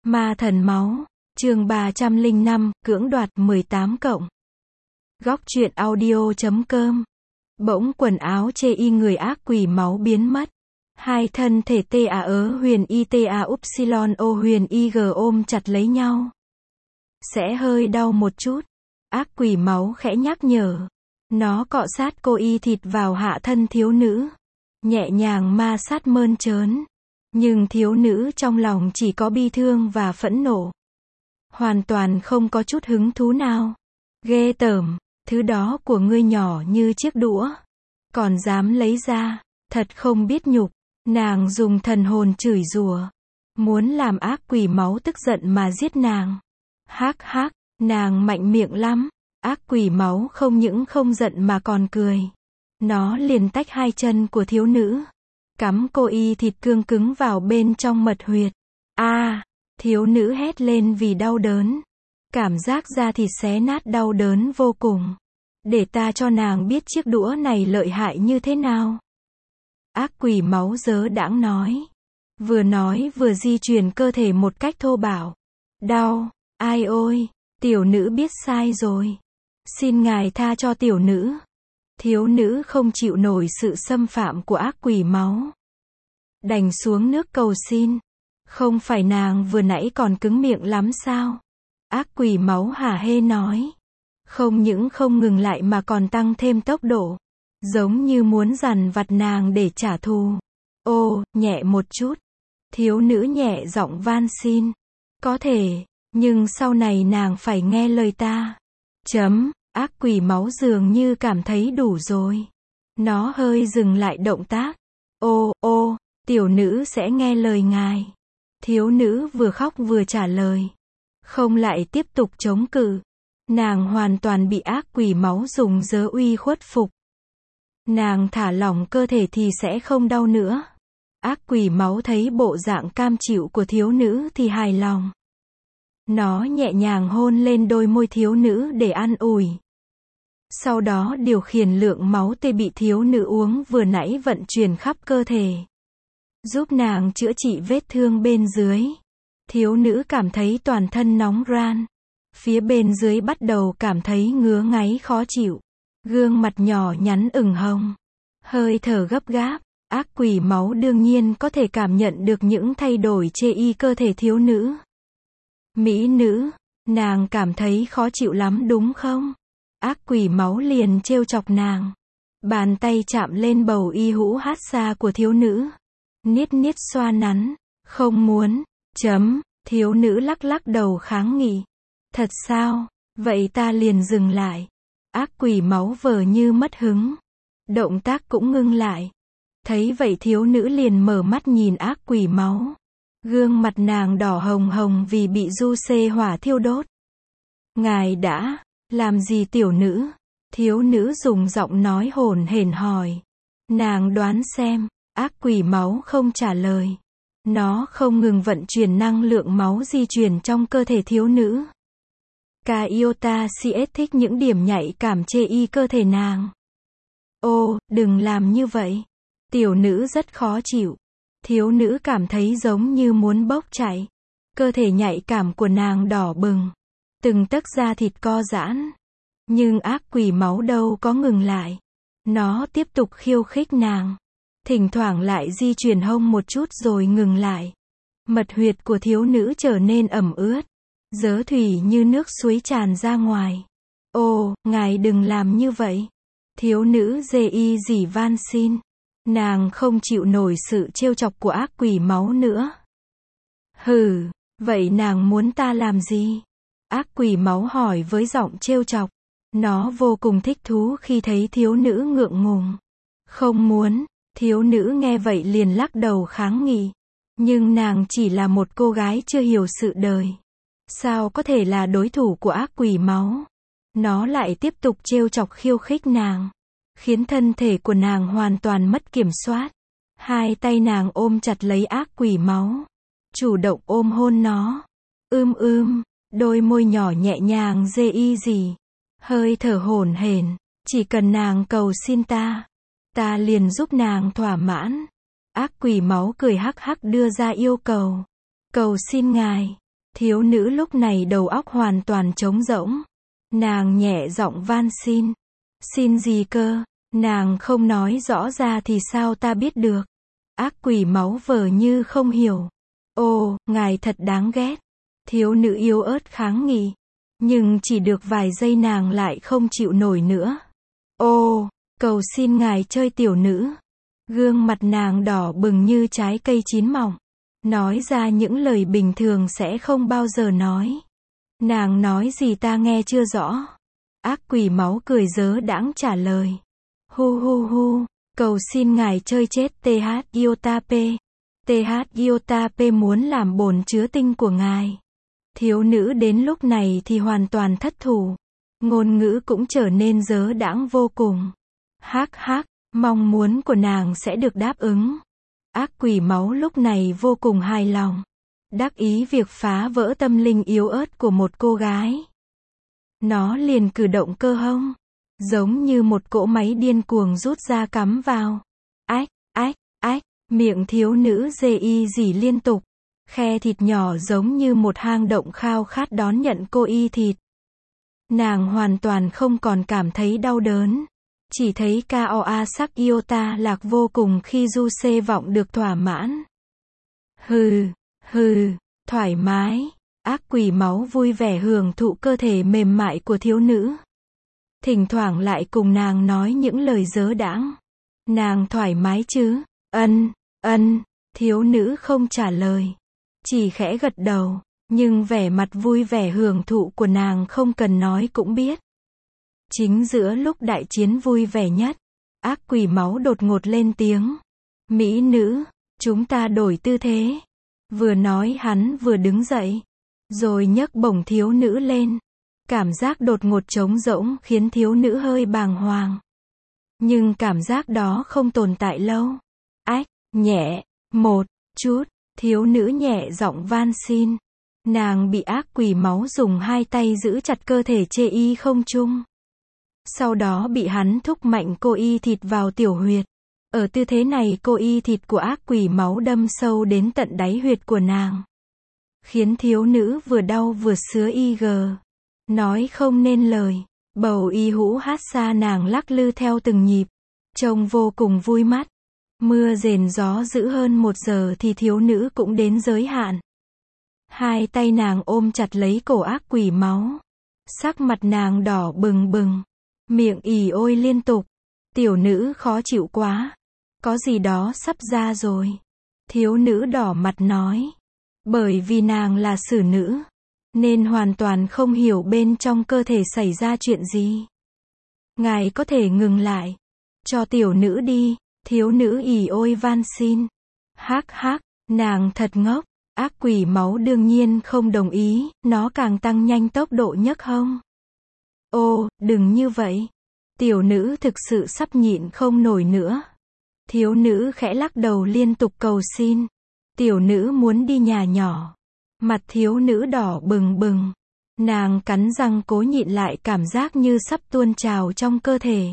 Ma thần máu, chương 305, cưỡng đoạt 18 cộng. Góc truyện audio.com. Bỗng quần áo chê y người ác quỷ máu biến mất. Hai thân thể huyền ita upsilon o huyền ig ôm chặt lấy nhau. Sẽ hơi đau một chút. Ác quỷ máu khẽ nhắc nhở. Nó cọ sát cô y thịt vào hạ thân thiếu nữ. Nhẹ nhàng ma sát mơn trớn. Nhưng thiếu nữ trong lòng chỉ có bi thương và phẫn nộ. Hoàn toàn không có chút hứng thú nào. Ghê tởm, thứ đó của ngươi nhỏ như chiếc đũa. Còn dám lấy ra, thật không biết nhục. Nàng dùng thần hồn chửi rủa. Muốn làm ác quỷ máu tức giận mà giết nàng. Hắc hắc, nàng mạnh miệng lắm. Ác quỷ máu không những không giận mà còn cười. Nó liền tách hai chân của thiếu nữ. Cắm cô y thịt cương cứng vào bên trong mật huyệt. Thiếu nữ hét lên vì đau đớn. Cảm giác da thịt xé nát đau đớn vô cùng. Để ta cho nàng biết chiếc đũa này lợi hại như thế nào. Ác quỷ máu dớ đãng nói. Vừa nói vừa di chuyển cơ thể một cách thô bạo. Đau, ai ôi, tiểu nữ biết sai rồi. Xin ngài tha cho tiểu nữ. Thiếu nữ không chịu nổi sự xâm phạm của ác quỷ máu. Đành xuống nước cầu xin. Không phải nàng vừa nãy còn cứng miệng lắm sao? Ác quỷ máu hả hê nói. Không những không ngừng lại mà còn tăng thêm tốc độ. Giống như muốn dằn vặt nàng để trả thù. Ô, nhẹ một chút. Thiếu nữ nhẹ giọng van xin. Có thể, nhưng sau này nàng phải nghe lời ta. Ác quỷ máu dường như cảm thấy đủ rồi. Nó hơi dừng lại động tác. Ô, tiểu nữ sẽ nghe lời ngài. Thiếu nữ vừa khóc vừa trả lời. Không lại tiếp tục chống cự. Nàng hoàn toàn bị ác quỷ máu dùng dớ uy khuất phục. Nàng thả lỏng cơ thể thì sẽ không đau nữa. Ác quỷ máu thấy bộ dạng cam chịu của thiếu nữ thì hài lòng. Nó nhẹ nhàng hôn lên đôi môi thiếu nữ để an ủi. Sau đó điều khiển lượng máu tê bị thiếu nữ uống vừa nãy vận chuyển khắp cơ thể. Giúp nàng chữa trị vết thương bên dưới. Thiếu nữ cảm thấy toàn thân nóng ran. Phía bên dưới bắt đầu cảm thấy ngứa ngáy khó chịu. Gương mặt nhỏ nhắn ửng hồng. Hơi thở gấp gáp. Ác quỷ máu đương nhiên có thể cảm nhận được những thay đổi chê y cơ thể thiếu nữ. Mỹ nữ, nàng cảm thấy khó chịu lắm đúng không? Ác quỷ máu liền trêu chọc nàng. Bàn tay chạm lên bầu y hũ hát xa của thiếu nữ. Niết xoa nắn. Không muốn. Thiếu nữ lắc lắc đầu kháng nghị. Thật sao? Vậy ta liền dừng lại. Ác quỷ máu vờ như mất hứng. Động tác cũng ngưng lại. Thấy vậy thiếu nữ liền mở mắt nhìn ác quỷ máu. Gương mặt nàng đỏ hồng hồng vì bị du xê hỏa thiêu đốt. Ngài đã làm gì tiểu nữ? Thiếu nữ dùng giọng nói hổn hển hỏi. Nàng đoán xem. Ác quỷ máu không trả lời. Nó không ngừng vận chuyển năng lượng máu di chuyển trong cơ thể thiếu nữ. Iota CS thích những điểm nhạy cảm chê y cơ thể nàng. Ô, đừng làm như vậy. Tiểu nữ rất khó chịu. Thiếu nữ cảm thấy giống như muốn bốc chạy. Cơ thể nhạy cảm của nàng đỏ bừng. Từng tấc da thịt co giãn. Nhưng ác quỷ máu đâu có ngừng lại. Nó tiếp tục khiêu khích nàng. Thỉnh thoảng lại di chuyển hông một chút rồi ngừng lại. Mật huyệt của thiếu nữ trở nên ẩm ướt. Dớ thủy như nước suối tràn ra ngoài. Ô, ngài đừng làm như vậy. Thiếu nữ dê y dỉ van xin. Nàng không chịu nổi sự trêu chọc của ác quỷ máu nữa. Hừ, vậy nàng muốn ta làm gì? Ác quỷ máu hỏi với giọng trêu chọc. Nó vô cùng thích thú khi thấy thiếu nữ ngượng ngùng. Không muốn. Thiếu nữ nghe vậy liền lắc đầu kháng nghị. Nhưng nàng chỉ là một cô gái chưa hiểu sự đời. Sao có thể là đối thủ của ác quỷ máu? Nó lại tiếp tục trêu chọc khiêu khích nàng. Khiến thân thể của nàng hoàn toàn mất kiểm soát. Hai tay nàng ôm chặt lấy ác quỷ máu. Chủ động ôm hôn nó. Đôi môi nhỏ nhẹ nhàng dê y gì. Hơi thở hổn hển. Chỉ cần nàng cầu xin ta. Ta liền giúp nàng thỏa mãn. Ác quỷ máu cười hắc hắc đưa ra yêu cầu. Cầu xin ngài. Thiếu nữ lúc này đầu óc hoàn toàn trống rỗng. Nàng nhẹ giọng van xin. Xin gì cơ? Nàng không nói rõ ra thì sao ta biết được? Ác quỷ máu vờ như không hiểu. Ồ, ngài thật đáng ghét. Thiếu nữ yếu ớt kháng nghị. Nhưng chỉ được vài giây nàng lại không chịu nổi nữa. Ô, cầu xin ngài chơi tiểu nữ. Gương mặt nàng đỏ bừng như trái cây chín mọng. Nói ra những lời bình thường sẽ không bao giờ nói. Nàng nói gì ta nghe chưa rõ. Ác quỷ máu cười dớ đãng trả lời. Hu hu hu, cầu xin ngài chơi chết TH Iotap. TH Iotap muốn làm bồn chứa tinh của ngài. Thiếu nữ đến lúc này thì hoàn toàn thất thủ. Ngôn ngữ cũng trở nên dớ đãng vô cùng. Hắc hắc, mong muốn của nàng sẽ được đáp ứng. Ác quỷ máu lúc này vô cùng hài lòng. Đắc ý việc phá vỡ tâm linh yếu ớt của một cô gái. Nó liền cử động cơ hông. Giống như một cỗ máy điên cuồng rút ra cắm vào. Ách, ách, ách, miệng thiếu nữ rỉ liên tục. Khe thịt nhỏ giống như một hang động khao khát đón nhận cô y thịt. Nàng hoàn toàn không còn cảm thấy đau đớn. Chỉ thấy Koa sắc Iota lạc vô cùng khi du xê vọng được thỏa mãn. Hừ, hừ, thoải mái. Ác quỷ máu vui vẻ hưởng thụ cơ thể mềm mại của thiếu nữ. Thỉnh thoảng lại cùng nàng nói những lời dớ đãng. Nàng thoải mái chứ? Ân, thiếu nữ không trả lời. Chỉ khẽ gật đầu, nhưng vẻ mặt vui vẻ hưởng thụ của nàng không cần nói cũng biết. Chính giữa lúc đại chiến vui vẻ nhất, ác quỷ máu đột ngột lên tiếng. Mỹ nữ, chúng ta đổi tư thế. Vừa nói hắn vừa đứng dậy, rồi nhấc bổng thiếu nữ lên. Cảm giác đột ngột trống rỗng khiến thiếu nữ hơi bàng hoàng. Nhưng cảm giác đó không tồn tại lâu. Ách, nhẹ, một chút, thiếu nữ nhẹ giọng van xin. Nàng bị ác quỷ máu dùng hai tay giữ chặt cơ thể chê y không trung. Sau đó bị hắn thúc mạnh cô y thịt vào tiểu huyệt. Ở tư thế này cô y thịt của ác quỷ máu đâm sâu đến tận đáy huyệt của nàng. Khiến thiếu nữ vừa đau vừa sứa IG. Nói không nên lời. Bầu y hũ hát xa nàng lắc lư theo từng nhịp. Trông vô cùng vui mắt. Mưa rền gió dữ hơn 1 giờ thì thiếu nữ cũng đến giới hạn. Hai tay nàng ôm chặt lấy cổ ác quỷ máu. Sắc mặt nàng đỏ bừng bừng. Miệng ỉ ôi liên tục. Tiểu nữ khó chịu quá. Có gì đó sắp ra rồi. Thiếu nữ đỏ mặt nói. Bởi vì nàng là xử nữ. Nên hoàn toàn không hiểu bên trong cơ thể xảy ra chuyện gì. Ngài có thể ngừng lại. Cho tiểu nữ đi. Thiếu nữ ỉ ôi van xin. Hắc hắc, nàng thật ngốc. Ác quỷ máu đương nhiên không đồng ý. Nó càng tăng nhanh tốc độ nhấc hông. Ô, đừng như vậy. Tiểu nữ thực sự sắp nhịn không nổi nữa. Thiếu nữ khẽ lắc đầu liên tục cầu xin. Tiểu nữ muốn đi nhà nhỏ. Mặt thiếu nữ đỏ bừng bừng. Nàng cắn răng cố nhịn lại cảm giác như sắp tuôn trào trong cơ thể.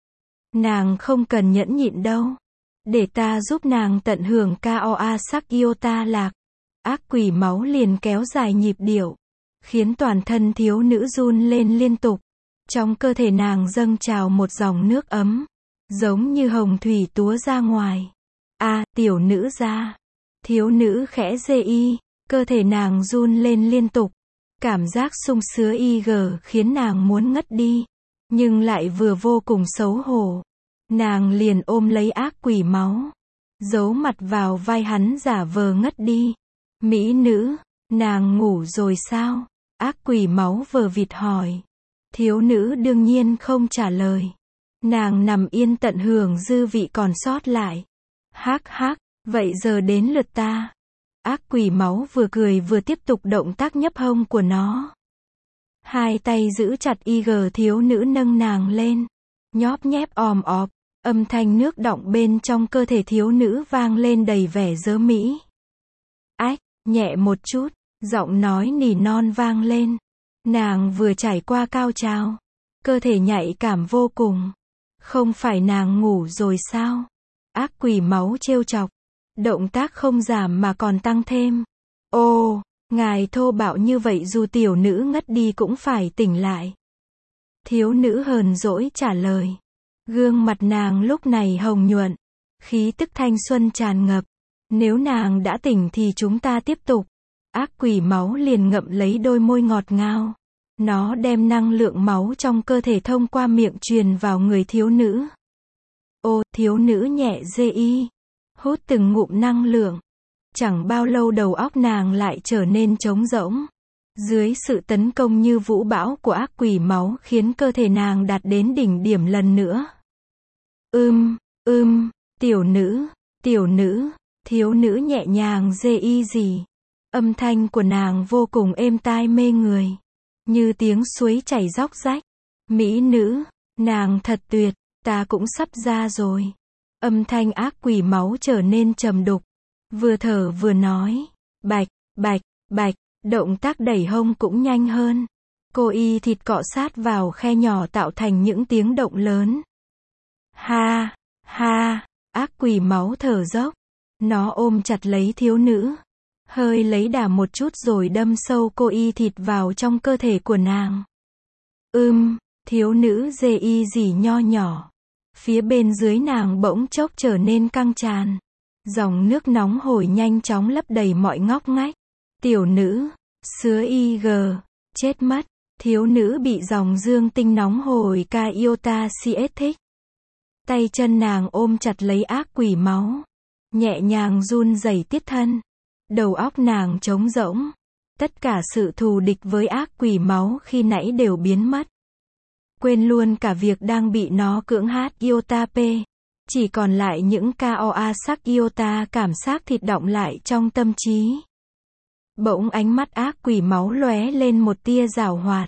Nàng không cần nhẫn nhịn đâu. Để ta giúp nàng tận hưởng Koa sắc Iota lạc. Ác quỷ máu liền kéo dài nhịp điệu. Khiến toàn thân thiếu nữ run lên liên tục. Trong cơ thể nàng dâng trào một dòng nước ấm. Giống như hồng thủy túa ra ngoài. Tiểu nữ ra. Thiếu nữ khẽ dê y. Cơ thể nàng run lên liên tục. Cảm giác sung sứa IG khiến nàng muốn ngất đi. Nhưng lại vừa vô cùng xấu hổ. Nàng liền ôm lấy ác quỷ máu. Giấu mặt vào vai hắn giả vờ ngất đi. Mỹ nữ, nàng ngủ rồi sao? Ác quỷ máu vờ vịt hỏi. Thiếu nữ đương nhiên không trả lời. Nàng nằm yên tận hưởng dư vị còn sót lại. Hắc hắc, vậy giờ đến lượt ta. Ác quỷ máu vừa cười vừa tiếp tục động tác nhấp hông của nó. Hai tay giữ chặt IG thiếu nữ nâng nàng lên. Nhóp nhép òm ọp. Âm thanh nước đọng bên trong cơ thể thiếu nữ vang lên đầy vẻ dớ mỹ. Ách, nhẹ một chút. Giọng nói nỉ non vang lên. Nàng vừa trải qua cao trào. Cơ thể nhạy cảm vô cùng. Không phải nàng ngủ rồi sao? Ác quỷ máu trêu chọc. Động tác không giảm mà còn tăng thêm. Ô, Ngài thô bạo như vậy dù tiểu nữ ngất đi cũng phải tỉnh lại. Thiếu nữ hờn dỗi trả lời. Gương mặt nàng lúc này hồng nhuận, khí tức thanh xuân tràn ngập. Nếu nàng đã tỉnh thì chúng ta tiếp tục. Ác quỷ máu liền ngậm lấy đôi môi ngọt ngào. Nó đem năng lượng máu trong cơ thể thông qua miệng truyền vào người thiếu nữ. Ô, thiếu nữ nhẹ dê y, hút từng ngụm năng lượng. Chẳng bao lâu đầu óc nàng lại trở nên trống rỗng. Dưới sự tấn công như vũ bão của ác quỷ máu khiến cơ thể nàng đạt đến đỉnh điểm lần nữa. Tiểu nữ, thiếu nữ nhẹ nhàng dê y gì. Âm thanh của nàng vô cùng êm tai mê người. Như tiếng suối chảy róc rách. Mỹ nữ, nàng thật tuyệt, ta cũng sắp ra rồi. Âm thanh ác quỷ máu trở nên trầm đục. Vừa thở vừa nói. Bạch, bạch, bạch, động tác đẩy hông cũng nhanh hơn. Cô y thịt cọ sát vào khe nhỏ tạo thành những tiếng động lớn. Ha, ha, ác quỷ máu thở dốc. Nó ôm chặt lấy thiếu nữ. Hơi lấy đà một chút rồi đâm sâu cô y thịt vào trong cơ thể của nàng. Thiếu nữ dê y gì nho nhỏ. Phía bên dưới nàng bỗng chốc trở nên căng tràn. Dòng nước nóng hổi nhanh chóng lấp đầy mọi ngóc ngách. Tiểu nữ, sứa y chết mất. Thiếu nữ bị dòng dương tinh nóng hổi ca iota cs thích. Tay chân nàng ôm chặt lấy ác quỷ máu. Nhẹ nhàng run rẩy tiết thân. Đầu óc nàng trống rỗng. Tất cả sự thù địch với ác quỷ máu khi nãy đều biến mất. Quên luôn cả việc đang bị nó cưỡng hát iota p. Chỉ còn lại những KOA sắc iota cảm giác thịt đọng lại trong tâm trí. Bỗng ánh mắt ác quỷ máu lóe lên một tia giảo hoạt.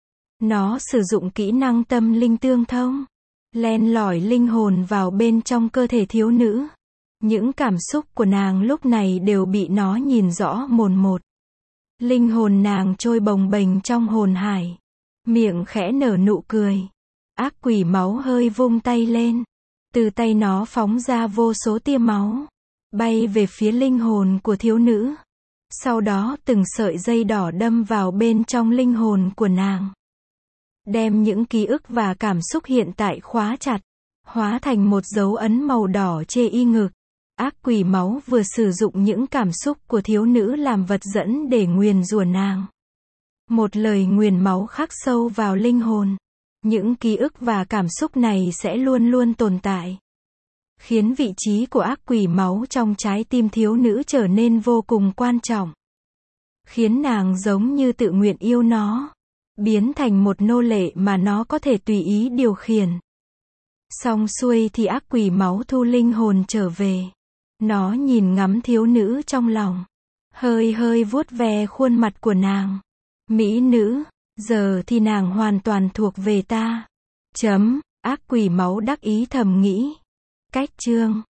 Nó sử dụng kỹ năng tâm linh tương thông. Len lỏi linh hồn vào bên trong cơ thể thiếu nữ. Những cảm xúc của nàng lúc này đều bị nó nhìn rõ mồn một. Linh hồn nàng trôi bồng bềnh trong hồn hải. Miệng khẽ nở nụ cười. Ác quỷ máu hơi vung tay lên. Từ tay nó phóng ra vô số tia máu. Bay về phía linh hồn của thiếu nữ. Sau đó từng sợi dây đỏ đâm vào bên trong linh hồn của nàng. Đem những ký ức và cảm xúc hiện tại khóa chặt. Hóa thành một dấu ấn màu đỏ chê y ngực. Ác quỷ máu vừa sử dụng những cảm xúc của thiếu nữ làm vật dẫn để nguyền rủa nàng. Một lời nguyền máu khắc sâu vào linh hồn. Những ký ức và cảm xúc này sẽ luôn luôn tồn tại. Khiến vị trí của ác quỷ máu trong trái tim thiếu nữ trở nên vô cùng quan trọng. Khiến nàng giống như tự nguyện yêu nó. Biến thành một nô lệ mà nó có thể tùy ý điều khiển. Xong xuôi thì ác quỷ máu thu linh hồn trở về. Nó nhìn ngắm thiếu nữ trong lòng. Hơi vuốt ve khuôn mặt của nàng. Mỹ nữ, giờ thì nàng hoàn toàn thuộc về ta. Ác quỷ máu đắc ý thầm nghĩ. Cách chương